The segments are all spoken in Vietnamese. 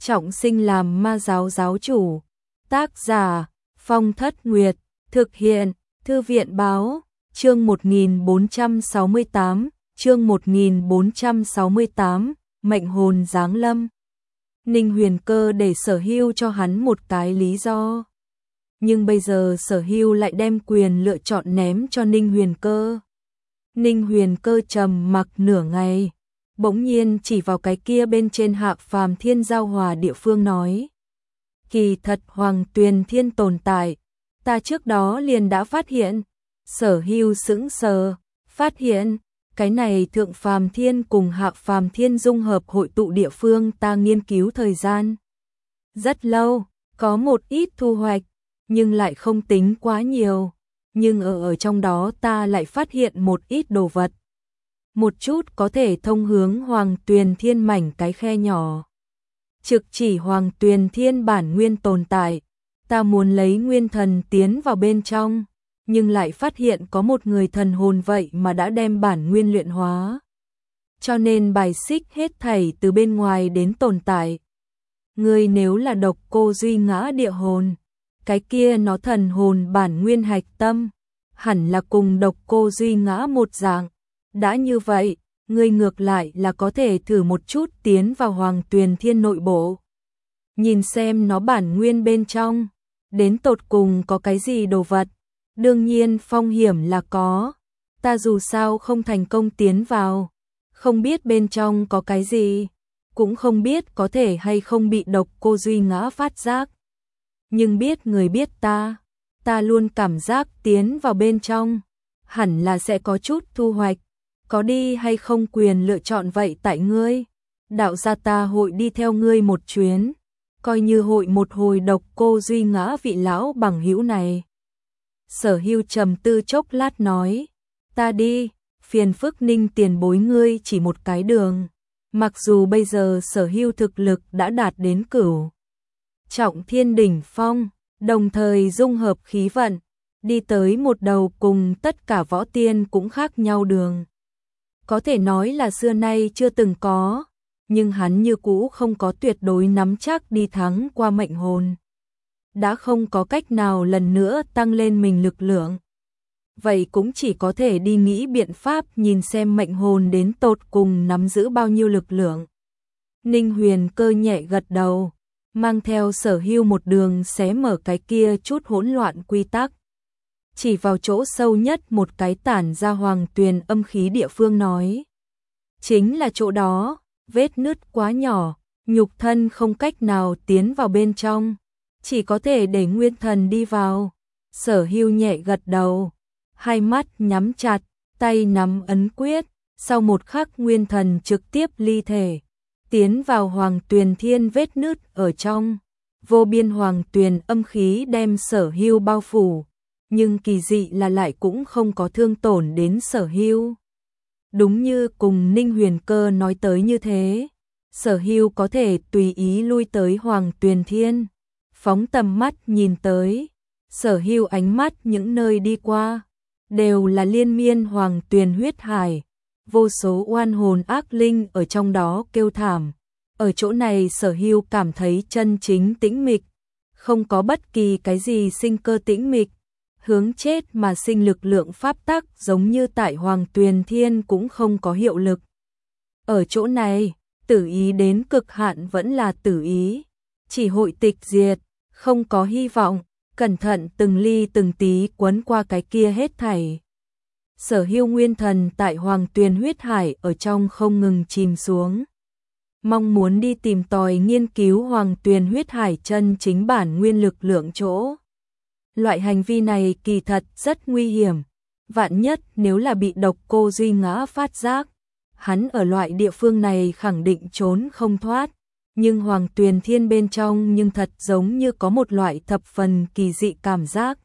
trọng sinh làm ma giáo giáo chủ. Tác giả Phong Thất Nguyệt, thực hiện Thư viện báo, chương 1468, mệnh hồn giáng lâm. Ninh Huyền Cơ để Sở Hưu cho hắn một cái lý do. Nhưng bây giờ Sở Hưu lại đem quyền lựa chọn ném cho Ninh Huyền Cơ. Ninh Huyền Cơ trầm mặc nửa ngày, bỗng nhiên chỉ vào cái kia bên trên Hạc Phàm Thiên giao hòa địa phương nói: kỳ thật Hoàng Tuyền Thiên tồn tại, ta trước đó liền đã phát hiện. Sở Hưu sững sờ, phát hiện, cái này Thượng Phàm Thiên cùng Hạc Phàm Thiên dung hợp hội tụ địa phương ta nghiên cứu thời gian rất lâu, có một ít thu hoạch, nhưng lại không tính quá nhiều. Nhưng ở trong đó ta lại phát hiện một ít đồ vật. Một chút có thể thông hướng Hoàng Tuyền Thiên mảnh cái khe nhỏ. Trực chỉ Hoàng Tuyền Thiên bản nguyên tồn tại, ta muốn lấy nguyên thần tiến vào bên trong, nhưng lại phát hiện có một người thần hồn vậy mà đã đem bản nguyên luyện hóa. Cho nên bài xích hết thảy từ bên ngoài đến tồn tại. Ngươi nếu là Độc Cô Duy Ngã địa hồn, cái kia nó thần hồn bản nguyên hạch tâm, hẳn là cùng Độc Cô Duy Ngã một dạng. Đã như vậy, ngươi ngược lại là có thể thử một chút tiến vào Hoàng Tuyền Thiên nội bộ. Nhìn xem nó bản nguyên bên trong, đến tột cùng có cái gì đồ vật. Đương nhiên phong hiểm là có, ta dù sao không thành công tiến vào, không biết bên trong có cái gì, cũng không biết có thể hay không bị Độc Cô Duy Ngã phát giác. Nhưng biết người biết ta luôn cảm giác tiến vào bên trong, hẳn là sẽ có chút thu hoạch, có đi hay không quyền lựa chọn vậy tại ngươi. Đạo gia ta hội đi theo ngươi một chuyến, coi như hội một hồi Độc Cô Duy Ngã vị lão bằng hữu này. Sở Hưu trầm tư chốc lát nói, ta đi, phiền phức Ninh tiền bối ngươi chỉ một cái đường. Mặc dù bây giờ Sở Hưu thực lực đã đạt đến cửu trọng thiên đỉnh phong, đồng thời dung hợp khí vận, đi tới một đầu cùng tất cả võ tiên cũng khác nhau đường. Có thể nói là xưa nay chưa từng có, nhưng hắn như cũ không có tuyệt đối nắm chắc đi thắng qua mệnh hồn. Đã không có cách nào lần nữa tăng lên mình lực lượng. Vậy cũng chỉ có thể đi nghĩ biện pháp nhìn xem mệnh hồn đến tột cùng nắm giữ bao nhiêu lực lượng. Ninh Huyền Cơ nhẹ gật đầu, mang theo Sở Hưu một đường xé mở cái kia chút hỗn loạn quy tắc. Chỉ vào chỗ sâu nhất một cái tản ra hoàng tuyền âm khí địa phương nói. Chính là chỗ đó, vết nứt quá nhỏ, nhục thân không cách nào tiến vào bên trong, chỉ có thể để nguyên thần đi vào. Sở Hưu nhẹ gật đầu, hai mắt nhắm chặt, tay nắm ấn quyết, sau một khắc nguyên thần trực tiếp ly thể, tiến vào Hoàng Tuyền Thiên vết nứt ở trong. Vô biên hoàng tuyền âm khí đem Sở Hưu bao phủ, nhưng kỳ dị là lại cũng không có thương tổn đến Sở Hưu. Đúng như cùng Ninh Huyền Cơ nói tới như thế, Sở Hưu có thể tùy ý lui tới Hoàng Tuyền Thiên, phóng tầm mắt nhìn tới. Sở Hưu ánh mắt những nơi đi qua đều là liên miên hoàng tuyền huyết hải, vô số oan hồn ác linh ở trong đó kêu thảm. Ở chỗ này Sở Hưu cảm thấy chân chính tĩnh mịch, không có bất kỳ cái gì sinh cơ tĩnh mịch, hướng chết mà sinh lực lượng pháp tắc giống như tại Hoàng Tuyền Thiên cũng không có hiệu lực. Ở chỗ này, tử ý đến cực hạn vẫn là tử ý, chỉ hội tịch diệt, không có hy vọng, cẩn thận từng ly từng tí quấn qua cái kia hết thảy. Sở Hưu nguyên thần tại Hoàng Tuyền huyết hải ở trong không ngừng chìm xuống, mong muốn đi tìm tòi nghiên cứu Hoàng Tuyền huyết hải chân chính bản nguyên lực lượng chỗ. Loại hành vi này kỳ thật rất nguy hiểm, vạn nhất nếu là bị Độc Cô Duy Ngã phát giác, hắn ở loại địa phương này khẳng định trốn không thoát. Nhưng Hoàng Tuyền Thiên bên trong nhưng thật giống như có một loại thập phần kỳ dị cảm giác,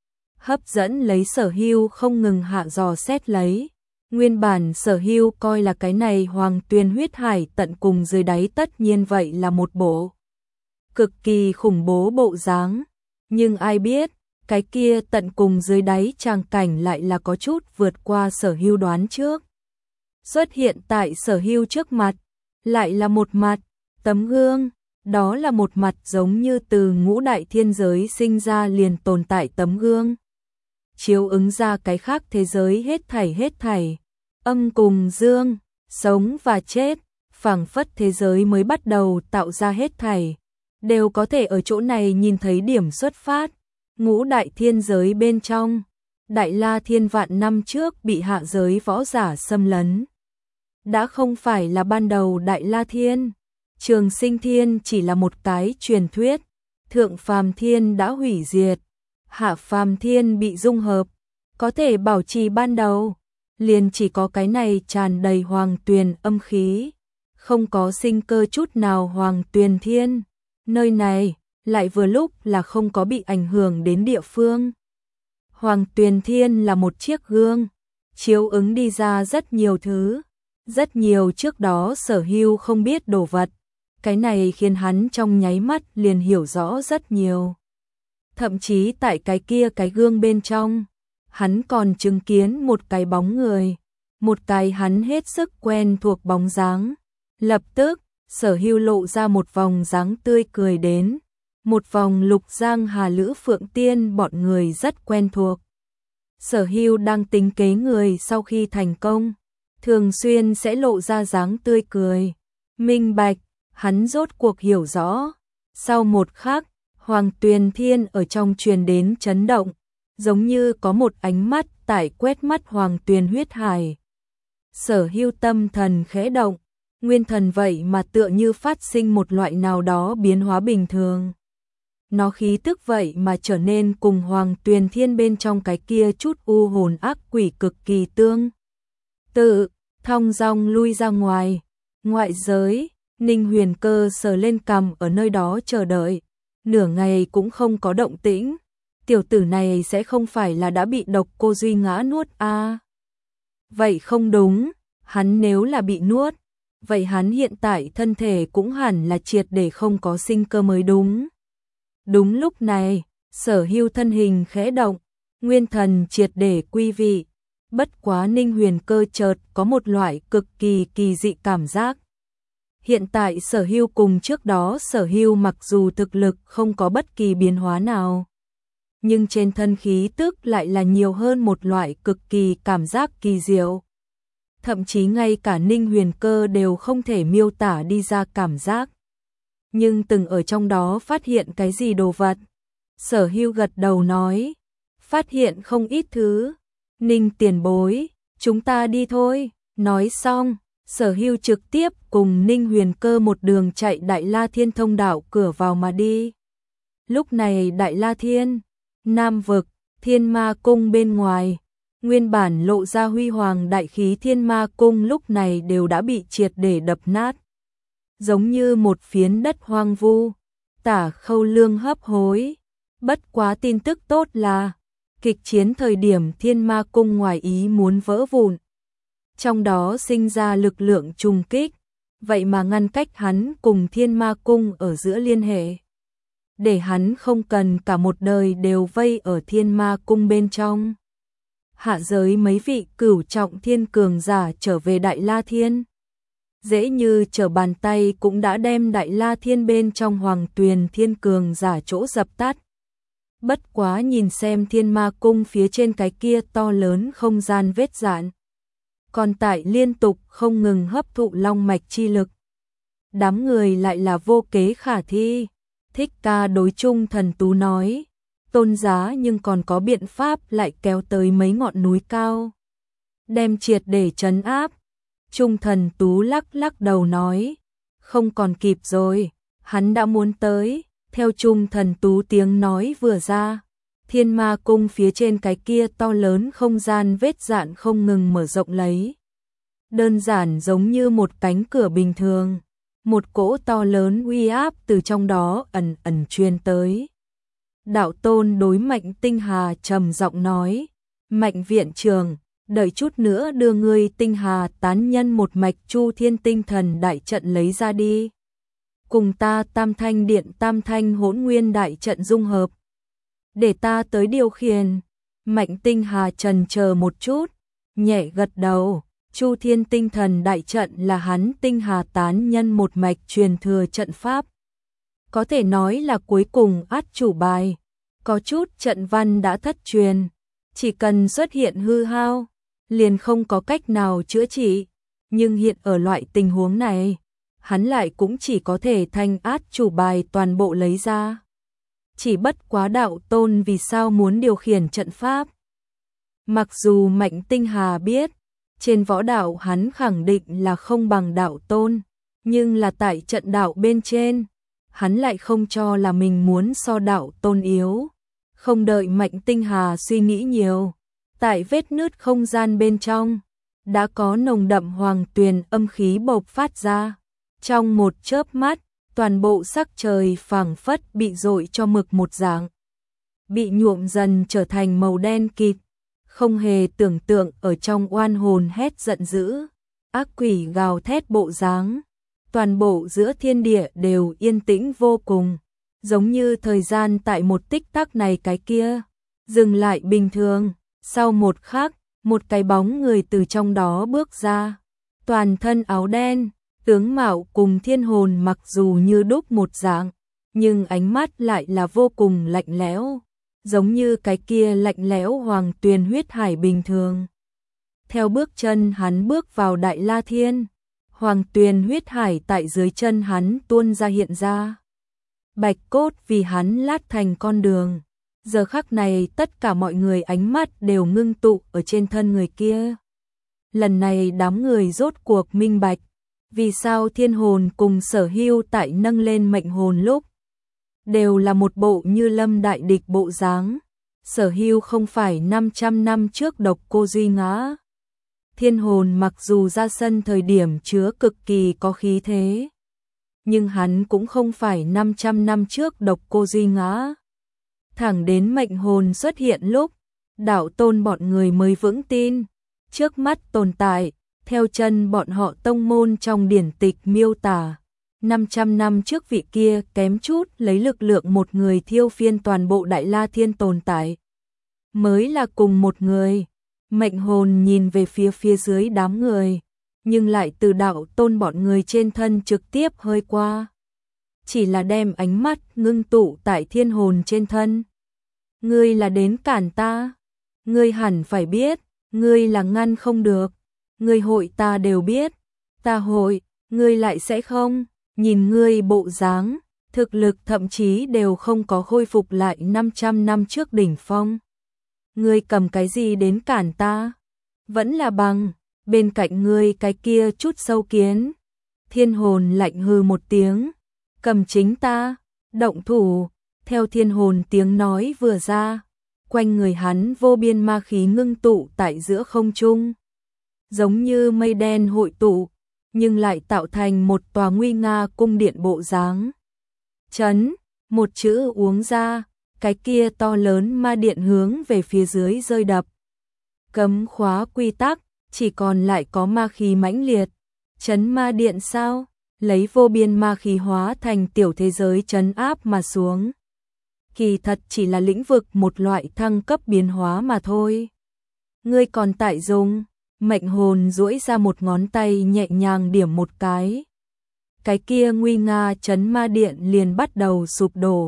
hấp dẫn lấy Sở Hưu không ngừng hạ dò xét lấy. Nguyên bản Sở Hưu coi là cái này Hoàng Tuyền huyết hải tận cùng dưới đáy tất nhiên vậy là một bộ cực kỳ khủng bố bộ dáng, nhưng ai biết, cái kia tận cùng dưới đáy tràng cảnh lại là có chút vượt qua Sở Hưu đoán trước. Xuất hiện tại Sở Hưu trước mặt, lại là một mặt tấm gương, Đó là một mặt giống như từ ngũ đại thiên giới sinh ra liền tồn tại tấm gương, chiếu ứng ra cái khác thế giới hết thảy, âm cùng dương, sống và chết, phảng phất thế giới mới bắt đầu tạo ra hết thảy, đều có thể ở chỗ này nhìn thấy điểm xuất phát. Ngũ đại thiên giới bên trong, Đại La Thiên vạn năm trước bị hạ giới võ giả xâm lấn. Đã không phải là ban đầu Đại La Thiên, Trường Sinh Thiên chỉ là một cái truyền thuyết, Thượng Phàm Thiên đã hủy diệt, Hạ Phàm Thiên bị dung hợp, có thể bảo trì ban đầu, liền chỉ có cái này tràn đầy hoàng tuyền âm khí, không có sinh cơ chút nào Hoàng Tuyền Thiên. Nơi này lại vừa lúc là không có bị ảnh hưởng đến địa phương. Hoàng Tuyền Thiên là một chiếc gương, chiếu ứng đi ra rất nhiều thứ, rất nhiều trước đó Sở Hưu không biết đồ vật. Cái này khiến hắn trong nháy mắt liền hiểu rõ rất nhiều. Thậm chí tại cái gương bên trong, hắn còn chứng kiến một cái bóng người, một cái hắn hết sức quen thuộc bóng dáng. Lập tức, Sở Hưu lộ ra một vòng dáng tươi cười đến, một vòng Lục Giang Hà Lữ Phượng Tiên bọn người rất quen thuộc. Sở Hưu đang tính kế người sau khi thành công, thường xuyên sẽ lộ ra dáng tươi cười, minh bạch, hắn rốt cuộc hiểu rõ. Sau một khắc, Hoàng Tuyền Thiên ở trong truyền đến chấn động, giống như có một ánh mắt tại quét mắt Hoàng Tuyền huyết hải. Sở Hưu tâm thần khẽ động, nguyên thần vậy mà tựa như phát sinh một loại nào đó biến hóa bình thường. Nó khí tức vậy mà trở nên cùng Hoàng Tuyền Thiên bên trong cái kia chút u hồn ác quỷ cực kỳ tương tự, thong dong lui ra ngoài. Ngoại giới, Ninh Huyền Cơ sờ lên cằm ở nơi đó chờ đợi, nửa ngày cũng không có động tĩnh. Tiểu tử này sẽ không phải là đã bị độc cô Duy Ngã nuốt à? Vậy không đúng, hắn nếu là bị nuốt, vậy hắn hiện tại thân thể cũng hẳn là triệt để không có sinh cơ mới đúng. Đúng lúc này, Sở Hưu thân hình khẽ động, nguyên thần triệt để quy vị. Bất quá Ninh Huyền Cơ chợt có một loại cực kỳ kỳ dị cảm giác. Hiện tại Sở Hưu cùng trước đó Sở Hưu mặc dù thực lực không có bất kỳ biến hóa nào, nhưng trên thân khí tức lại là nhiều hơn một loại cực kỳ cảm giác kỳ diệu. Thậm chí ngay cả Ninh Huyền Cơ đều không thể miêu tả đi ra cảm giác. Nhưng từng ở trong đó phát hiện cái gì đồ vật. Sở Hưu gật đầu nói, phát hiện không ít thứ. Ninh tiền bối, chúng ta đi thôi. Nói xong, Sở Hưu trực tiếp cùng Ninh Huyền Cơ một đường chạy Đại La Thiên thông đạo cửa vào mà đi. Lúc này Đại La Thiên, Nam Vực, Thiên Ma Cung bên ngoài, nguyên bản lộ ra huy hoàng đại khí Thiên Ma Cung lúc này đều đã bị triệt để đập nát. Giống như một phiến đất hoang vu, Tả Khâu Lương hấp hối. Bất quá tin tức tốt là, kịch chiến thời điểm Thiên Ma Cung ngoài ý muốn vỡ vụn. Trong đó sinh ra lực lượng trùng kích, vậy mà ngăn cách hắn cùng Thiên Ma Cung ở giữa liên hệ. Để hắn không cần cả một đời đều vây ở Thiên Ma Cung bên trong. Hạ giới mấy vị cửu trọng thiên cường giả trở về Đại La Thiên. Dễ như trở bàn tay cũng đã đem Đại La Thiên bên trong Hoàng Tuyền Thiên cường giả chỗ dập tắt. Bất quá nhìn xem Thiên Ma Cung phía trên cái kia to lớn không gian vết dạn, còn tại liên tục không ngừng hấp thụ long mạch chi lực. Đám người lại là vô kế khả thi. Thích Ca đối Chung Thần Tú nói, tôn giá nhưng còn có biện pháp lại kéo tới mấy ngọn núi cao, đem triệt để trấn áp. Chung Thần Tú lắc lắc đầu nói, không còn kịp rồi, hắn đã muốn tới. Theo Chung Thần Tú tiếng nói vừa ra, Thiên Ma Cung phía trên cái kia to lớn không gian vết dạn không ngừng mở rộng lấy. Đơn giản giống như một cánh cửa bình thường, một cỗ to lớn uy áp từ trong đó ẩn ẩn truyền tới. Đạo Tôn đối Mạnh Tinh Hà trầm giọng nói, Mạnh viện trưởng, đợi chút nữa đưa ngươi Tinh Hà tán nhân một mạch Chu Thiên Tinh Thần đại trận lấy ra đi. Cùng ta Tam Thanh Điện Tam Thanh Hỗn Nguyên đại trận dung hợp. Để ta tới điều khiển. Mạnh Tinh Hà chần chờ một chút, nhẹ gật đầu. Chu Thiên Tinh Thần đại trận là hắn Tinh Hà tán nhân một mạch truyền thừa trận pháp. có thể nói là cuối cùng át chủ bài. Có chút trận văn đã thất truyền, chỉ cần xuất hiện hư hao, liền không có cách nào chữa trị. Nhưng hiện ở loại tình huống này, hắn lại cũng chỉ có thể thanh át chủ bài toàn bộ lấy ra. Chỉ bất quá đạo tôn vì sao muốn điều khiển trận pháp. Mặc dù Mạnh Tinh Hà biết, trên võ đạo hắn khẳng định là không bằng đạo tôn, nhưng là tại trận đạo bên trên, hắn lại không cho là mình muốn so đạo tôn yếu. Không đợi Mạnh Tinh Hà suy nghĩ nhiều, tại vết nứt không gian bên trong, đã có nồng đậm hoàng tuyền âm khí bộc phát ra. Trong một chớp mắt, toàn bộ sắc trời phảng phất bị dội cho mực một dạng, bị nhuộm dần trở thành màu đen kịt. Không hề tưởng tượng ở trong oan hồn hét giận dữ, ác quỷ gào thét bộ dáng, toàn bộ giữa thiên địa đều yên tĩnh vô cùng, giống như thời gian tại một tích tắc này cái kia dừng lại bình thường. Sau một khắc, một cái bóng người từ trong đó bước ra, toàn thân áo đen, tướng mạo cùng thiên hồn mặc dù như đúc một dạng, nhưng ánh mắt lại là vô cùng lạnh lẽo, giống như cái kia lạnh lẽo hoàng tuyền huyết hải bình thường. Theo bước chân hắn bước vào Đại La Thiên, hoàng tuyền huyết hải tại dưới chân hắn tuôn ra hiện ra. Bạch cốt vì hắn lát thành con đường. Giờ khắc này tất cả mọi người ánh mắt đều ngưng tụ ở trên thân người kia. Lần này đám người rốt cuộc minh bạch, vì sao thiên hồn cùng Sở Hưu tại nâng lên mệnh hồn lúc đều là một bộ như lâm đại địch bộ dáng. Sở Hưu không phải 500 năm trước độc cô duy ngã. Thiên hồn mặc dù ra sân thời điểm chứa cực kỳ có khí thế, nhưng hắn cũng không phải 500 năm trước độc cô duy ngã. Thẳng đến mệnh hồn xuất hiện lúc, đạo tôn bọn người mới vững tin. Trước mắt tồn tại, theo chân bọn họ tông môn trong điển tịch miêu tả, 500 năm trước vị kia kém chút lấy lực lượng một người thiêu phiên toàn bộ Đại La Thiên tồn tại. Mới là cùng một người. Mệnh hồn nhìn về phía dưới đám người, nhưng lại từ đạo tôn bọn người trên thân trực tiếp hơi qua. Chỉ là đem ánh mắt ngưng tụ tại thiên hồn trên thân. Ngươi là đến cản ta, ngươi hẳn phải biết, ngươi là ngăn không được, ngươi hội ta đều biết, ta hội, ngươi lại sẽ không, nhìn ngươi bộ dáng, thực lực thậm chí đều không có khôi phục lại 500 năm trước đỉnh phong. Ngươi cầm cái gì đến cản ta? Vẫn là bằng, bên cạnh ngươi cái kia chút sâu kiến. Thiên hồn lạnh hừ một tiếng, cầm chính ta, động thủ. Theo thiên hồn tiếng nói vừa ra, quanh người hắn vô biên ma khí ngưng tụ tại giữa không trung, giống như mây đen hội tụ, nhưng lại tạo thành một tòa nguy nga cung điện bộ dáng. Chấn, một chữ uống ra, cái kia to lớn ma điện hướng về phía dưới rơi đập. Cấm khóa quy tắc, chỉ còn lại có ma khí mãnh liệt. Chấn ma điện sao? Lấy vô biên ma khí hóa thành tiểu thế giới trấn áp mà xuống. Kỳ thật chỉ là lĩnh vực một loại thăng cấp biến hóa mà thôi. Ngươi còn tại dùng, mệnh hồn duỗi ra một ngón tay nhẹ nhàng điểm một cái. Cái kia nguy nga trấn ma điện liền bắt đầu sụp đổ.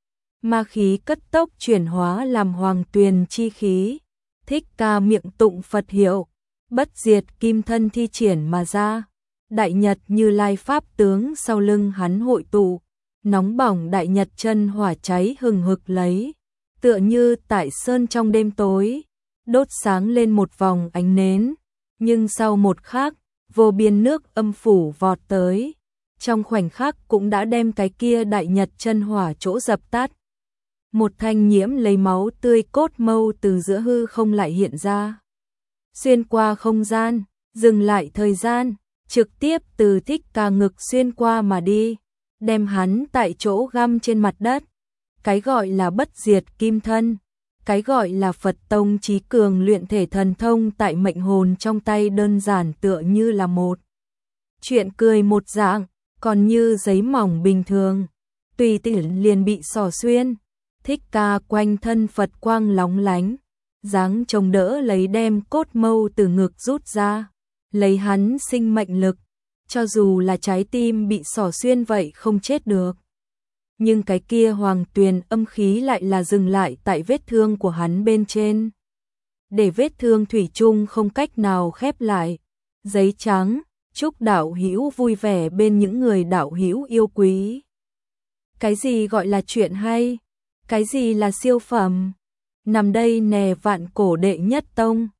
Ma khí cất tốc chuyển hóa làm hoàng tuyền chi khí. Thích Ca miệng tụng Phật hiệu, bất diệt kim thân thi triển mà ra. Đại Nhật Như Lai pháp tướng sau lưng hắn hội tụ, nóng bỏng đại nhật chân hỏa cháy hừng hực lấy, tựa như tại sơn trong đêm tối, đốt sáng lên một vòng ánh nến, nhưng sau một khắc, vô biên nước âm phủ vọt tới, trong khoảnh khắc cũng đã đem cái kia đại nhật chân hỏa chỗ dập tắt. Một thanh nhiễm lấy máu tươi cốt mâu từ giữa hư không lại hiện ra, xuyên qua không gian, dừng lại thời gian, trực tiếp từ Thích Ca ngực xuyên qua mà đi, đem hắn tại chỗ găm trên mặt đất. Cái gọi là bất diệt kim thân, cái gọi là Phật tông trí cường luyện thể thần thông tại mệnh hồn trong tay đơn giản tựa như là một chuyện cười một dạng, còn như giấy mỏng bình thường, tùy tiện liền bị xỏ xuyên. Thích Ca quanh thân Phật quang lóng lánh, dáng chống đỡ lấy đem cốt mâu từ ngực rút ra, lấy hắn sinh mệnh lực, cho dù là trái tim bị xỏ xuyên vậy không chết được. Nhưng cái kia hoàng tuyền âm khí lại là dừng lại tại vết thương của hắn bên trên. Để vết thương thủy chung không cách nào khép lại. Giấy trắng, chúc đạo hữu vui vẻ bên những người đạo hữu yêu quý. Cái gì gọi là chuyện hay? Cái gì là siêu phẩm? Nằm đây nè vạn cổ đệ nhất tông.